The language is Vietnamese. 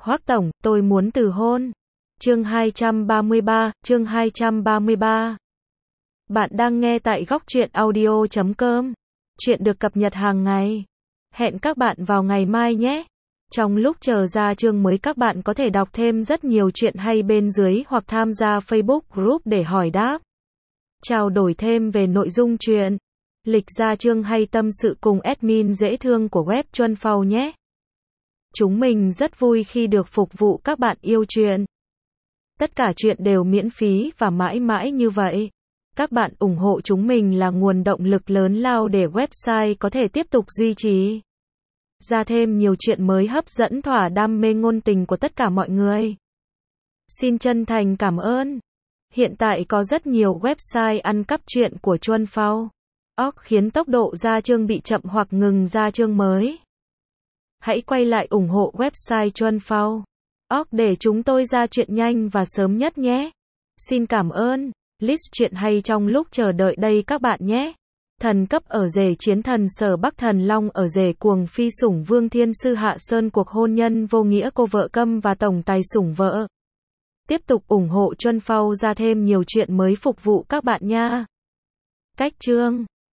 Hoắc tổng, tôi muốn từ hôn. Chương 233. Bạn đang nghe tại góc truyện audio.com. Chuyện được cập nhật hàng ngày. Hẹn các bạn vào ngày mai nhé. Trong lúc chờ ra chương mới, các bạn có thể đọc thêm rất nhiều chuyện hay bên dưới hoặc tham gia Facebook group để hỏi đáp, trao đổi thêm về nội dung chuyện, lịch ra chương hay tâm sự cùng admin dễ thương của web Chuân Phau nhé. Chúng mình rất vui khi được phục vụ các bạn yêu chuyện. Tất cả chuyện đều miễn phí và mãi mãi như vậy. Các bạn ủng hộ chúng mình là nguồn động lực lớn lao để website có thể tiếp tục duy trì ra thêm nhiều chuyện mới hấp dẫn thỏa đam mê ngôn tình của tất cả mọi người. Xin chân thành cảm ơn. Hiện tại có rất nhiều website ăn cắp chuyện của Chuân Phau khiến tốc độ ra chương bị chậm hoặc ngừng ra chương mới. Hãy quay lại ủng hộ website Chuân Phau để chúng tôi ra chuyện nhanh và sớm nhất nhé. Xin cảm ơn. List chuyện hay trong lúc chờ đợi đây các bạn nhé. Thần cấp ở rể chiến thần Sở Bắc, thần long ở rể cuồng phi sủng vương thiên sư hạ sơn, cuộc hôn nhân vô nghĩa cô vợ câm và tổng tài sủng vợ. Tiếp tục ủng hộ Chuân Phau ra thêm nhiều chuyện mới phục vụ các bạn nha. Cách chương